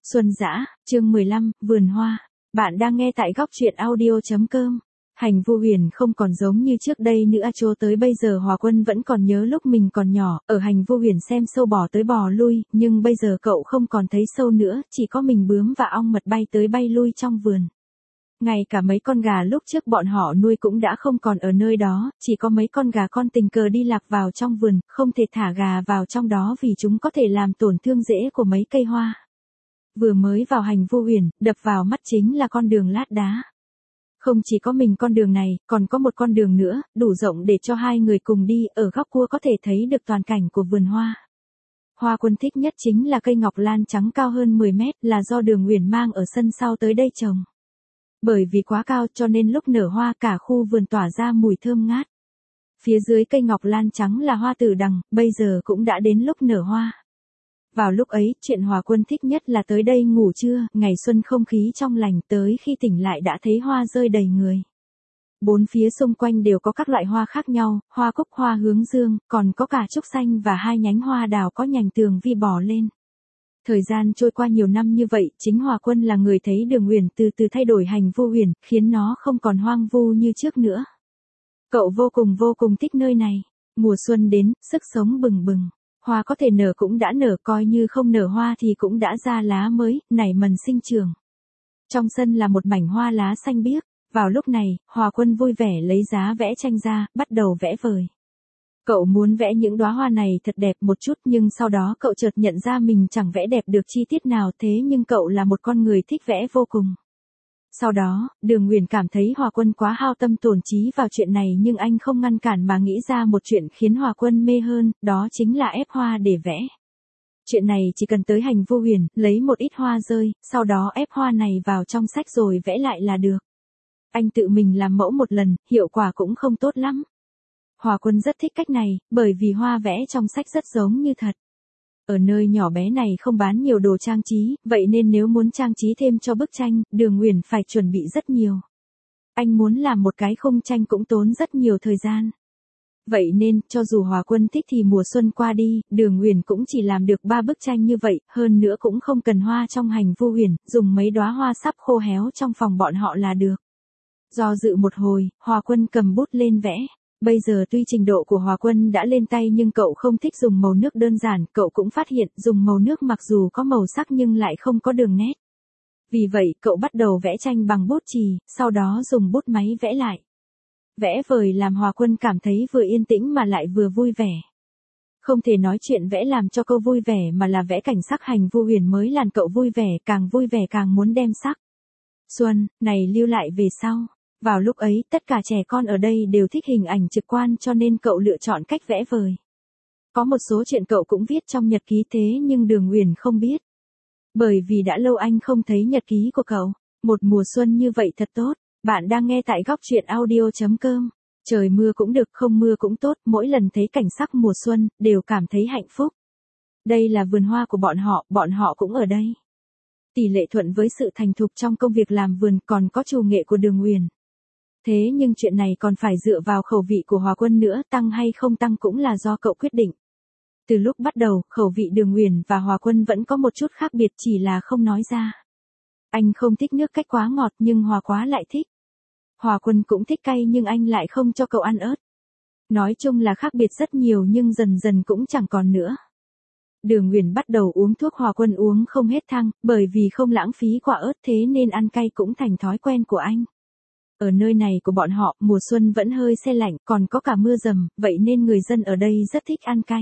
Xuân Dã, chương 15, Vườn Hoa. Bạn đang nghe tại góc truyện audio.com. Hành Vu Huyền không còn giống như trước đây nữa, cho tới bây giờ Hòa Quân vẫn còn nhớ lúc mình còn nhỏ, ở Hành Vu Huyền xem sâu bò tới bò lui, nhưng bây giờ cậu không còn thấy sâu nữa, chỉ có mình bướm và ong mật bay tới bay lui trong vườn. Ngay cả mấy con gà lúc trước bọn họ nuôi cũng đã không còn ở nơi đó, chỉ có mấy con gà con tình cờ đi lạc vào trong vườn, không thể thả gà vào trong đó vì chúng có thể làm tổn thương rễ của mấy cây hoa. Vừa mới vào Hành Vu Huyền, đập vào mắt chính là con đường lát đá. Không chỉ có mình con đường này, còn có một con đường nữa, đủ rộng để cho hai người cùng đi, ở góc cua có thể thấy được toàn cảnh của vườn hoa. Hoa Quân thích nhất chính là cây ngọc lan trắng cao hơn 10 mét, là do Đường Huyền mang ở sân sau tới đây trồng. Bởi vì quá cao cho nên lúc nở hoa cả khu vườn tỏa ra mùi thơm ngát. Phía dưới cây ngọc lan trắng là hoa tử đằng, bây giờ cũng đã đến lúc nở hoa. Vào lúc ấy, chuyện Hòa Quân thích nhất là tới đây ngủ trưa, ngày xuân không khí trong lành, tới khi tỉnh lại đã thấy hoa rơi đầy người. Bốn phía xung quanh đều có các loại hoa khác nhau, hoa cúc, hoa hướng dương, còn có cả trúc xanh và hai nhánh hoa đào có nhành tường vi bò lên. Thời gian trôi qua nhiều năm như vậy, chính Hòa Quân là người thấy Đường Huyền từ từ thay đổi Hành Vu Huyền, khiến nó không còn hoang vu như trước nữa. Cậu vô cùng thích nơi này. Mùa xuân đến, sức sống bừng bừng. Hoa có thể nở cũng đã nở, coi như không nở hoa thì cũng đã ra lá mới, nảy mầm sinh trưởng. Trong sân là một mảnh hoa lá xanh biếc. Vào lúc này, Hòa Quân vui vẻ lấy giá vẽ tranh ra, bắt đầu vẽ vời. Cậu muốn vẽ những đóa hoa này thật đẹp một chút, nhưng sau đó cậu chợt nhận ra mình chẳng vẽ đẹp được chi tiết nào, thế nhưng cậu là một con người thích vẽ vô cùng. Sau đó, Đường Huyền cảm thấy Hòa Quân quá hao tâm tổn trí vào chuyện này, nhưng anh không ngăn cản mà nghĩ ra một chuyện khiến Hòa Quân mê hơn, đó chính là ép hoa để vẽ. Chuyện này chỉ cần tới Hành Vu Huyền, lấy một ít hoa rơi, sau đó ép hoa này vào trong sách rồi vẽ lại là được. Anh tự mình làm mẫu một lần, hiệu quả cũng không tốt lắm. Hòa Quân rất thích cách này, bởi vì hoa vẽ trong sách rất giống như thật. Ở nơi nhỏ bé này không bán nhiều đồ trang trí, vậy nên nếu muốn trang trí thêm cho bức tranh, Đường Huyền phải chuẩn bị rất nhiều. Anh muốn làm một cái khung tranh cũng tốn rất nhiều thời gian. Vậy nên, cho dù Hòa Quân thích thì mùa xuân qua đi, Đường Huyền cũng chỉ làm được 3 bức tranh như vậy, hơn nữa cũng không cần hoa trong Hành Vu Huyền, dùng mấy đóa hoa sắp khô héo trong phòng bọn họ là được. Do dự một hồi, Hòa Quân cầm bút lên vẽ. Bây giờ tuy trình độ của Hòa Quân đã lên tay nhưng cậu không thích dùng màu nước đơn giản, cậu cũng phát hiện dùng màu nước mặc dù có màu sắc nhưng lại không có đường nét. Vì vậy, cậu bắt đầu vẽ tranh bằng bút chì, sau đó dùng bút máy vẽ lại. Vẽ vời làm Hòa Quân cảm thấy vừa yên tĩnh mà lại vừa vui vẻ. Không thể nói chuyện vẽ làm cho cậu vui vẻ mà là vẽ cảnh sắc Hành Vu Huyền mới làm cậu vui vẻ càng muốn đem sắc xuân này lưu lại về sau. Vào lúc ấy, tất cả trẻ con ở đây đều thích hình ảnh trực quan cho nên cậu lựa chọn cách vẽ vời. Có một số chuyện cậu cũng viết trong nhật ký thế nhưng Đường Huyền không biết. Bởi vì đã lâu anh không thấy nhật ký của cậu. Một mùa xuân như vậy thật tốt. Bạn đang nghe tại góc truyện audio.com. Trời mưa cũng được, không mưa cũng tốt, mỗi lần thấy cảnh sắc mùa xuân, đều cảm thấy hạnh phúc. Đây là vườn hoa của bọn họ cũng ở đây. Tỷ lệ thuận với sự thành thục trong công việc làm vườn, còn có trù nghệ của Đường Huyền. Thế nhưng chuyện này còn phải dựa vào khẩu vị của Hòa Quân nữa, tăng hay không tăng cũng là do cậu quyết định. Từ lúc bắt đầu, khẩu vị Đường Huyền và Hòa Quân vẫn có một chút khác biệt, chỉ là không nói ra. Anh không thích nước cách quá ngọt nhưng Hòa Quá lại thích. Hòa Quân cũng thích cay nhưng anh lại không cho cậu ăn ớt. Nói chung là khác biệt rất nhiều nhưng dần dần cũng chẳng còn nữa. Đường Huyền bắt đầu uống thuốc, Hòa Quân uống không hết thang, bởi vì không lãng phí quả ớt thế nên ăn cay cũng thành thói quen của anh. Ở nơi này của bọn họ, mùa xuân vẫn hơi se lạnh, còn có cả mưa dầm, vậy nên người dân ở đây rất thích ăn cay.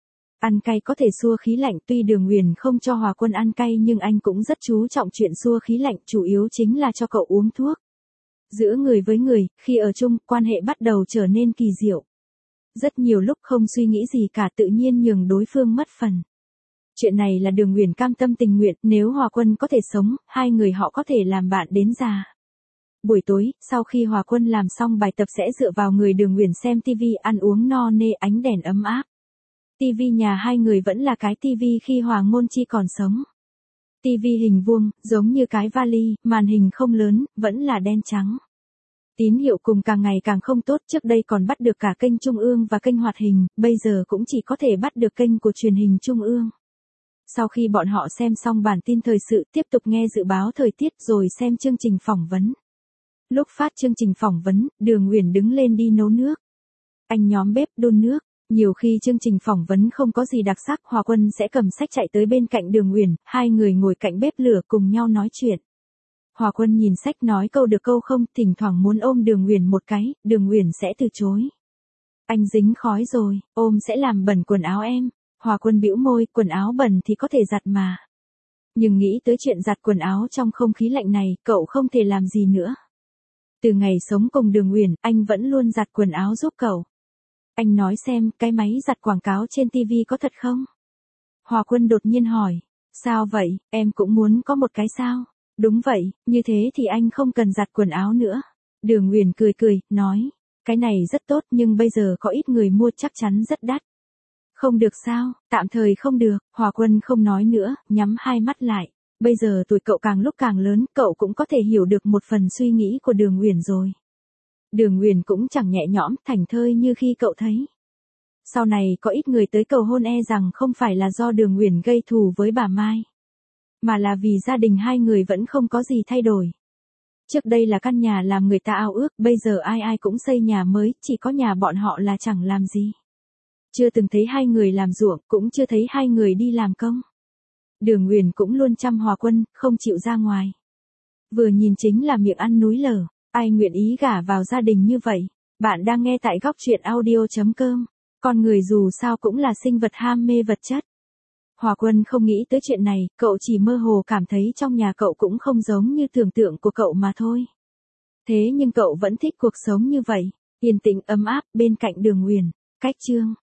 Ăn cay có thể xua khí lạnh, tuy Đường Huyền không cho Hòa Quân ăn cay nhưng anh cũng rất chú trọng chuyện xua khí lạnh, chủ yếu chính là cho cậu uống thuốc. Giữa người với người, khi ở chung, quan hệ bắt đầu trở nên kỳ diệu. Rất nhiều lúc không suy nghĩ gì cả, tự nhiên nhường đối phương mất phần. Chuyện này là Đường Huyền cam tâm tình nguyện, nếu Hòa Quân có thể sống, hai người họ có thể làm bạn đến già. Buổi tối, sau khi Hòa Quân làm xong bài tập sẽ dựa vào người Đường Huyền xem tivi, ăn uống no nê, ánh đèn ấm áp. Tivi nhà hai người vẫn là cái tivi khi Hòa Ngôn Chi còn sống. Tivi hình vuông, giống như cái vali, màn hình không lớn, vẫn là đen trắng. Tín hiệu cùng càng ngày càng không tốt, trước đây còn bắt được cả kênh Trung ương và kênh hoạt hình, bây giờ cũng chỉ có thể bắt được kênh của truyền hình Trung ương. Sau khi bọn họ xem xong bản tin thời sự, tiếp tục nghe dự báo thời tiết rồi xem chương trình phỏng vấn. Lúc phát chương trình phỏng vấn, Đường Uyển đứng lên đi nấu nước. Anh nhóm bếp đun nước. Nhiều khi chương trình phỏng vấn không có gì đặc sắc, Hòa Quân sẽ cầm sách chạy tới bên cạnh Đường Uyển, hai người ngồi cạnh bếp lửa cùng nhau nói chuyện. Hòa Quân nhìn sách nói câu được câu không, thỉnh thoảng muốn ôm Đường Uyển một cái, Đường Uyển sẽ từ chối. Anh dính khói rồi, ôm sẽ làm bẩn quần áo em. Hòa Quân bĩu môi, quần áo bẩn thì có thể giặt mà. Nhưng nghĩ tới chuyện giặt quần áo trong không khí lạnh này, cậu không thể làm gì nữa. Từ ngày sống cùng Đường Uyển, anh vẫn luôn giặt quần áo giúp cậu. Anh nói xem, cái máy giặt quảng cáo trên TV có thật không? Hòa Quân đột nhiên hỏi. Sao vậy, em cũng muốn có một cái sao? Đúng vậy, như thế thì anh không cần giặt quần áo nữa. Đường Uyển cười cười, nói. Cái này rất tốt nhưng bây giờ có ít người mua chắc chắn rất đắt. Không được sao, tạm thời không được, Hòa Quân không nói nữa, nhắm hai mắt lại. Bây giờ tuổi cậu càng lúc càng lớn, cậu cũng có thể hiểu được một phần suy nghĩ của Đường Uyển rồi. Đường Uyển cũng chẳng nhẹ nhõm, thảnh thơi như khi cậu thấy. Sau này có ít người tới cầu hôn rằng không phải là do Đường Uyển gây thù với bà Mai. Mà là vì gia đình hai người vẫn không có gì thay đổi. Trước đây là căn nhà làm người ta ao ước, bây giờ ai ai cũng xây nhà mới, chỉ có nhà bọn họ là chẳng làm gì. Chưa từng thấy hai người làm ruộng, cũng chưa thấy hai người đi làm công. Đường Uyển cũng luôn chăm Hòa Quân, không chịu ra ngoài. Vừa nhìn chính là miệng ăn núi lở, ai nguyện ý gả vào gia đình như vậy. Bạn đang nghe tại góc truyện audio.com. Con người dù sao cũng là sinh vật ham mê vật chất. Hòa Quân không nghĩ tới chuyện này, cậu chỉ mơ hồ cảm thấy trong nhà cậu cũng không giống như tưởng tượng của cậu mà thôi. Thế nhưng cậu vẫn thích cuộc sống như vậy, yên tĩnh ấm áp bên cạnh Đường Uyển. Cách chương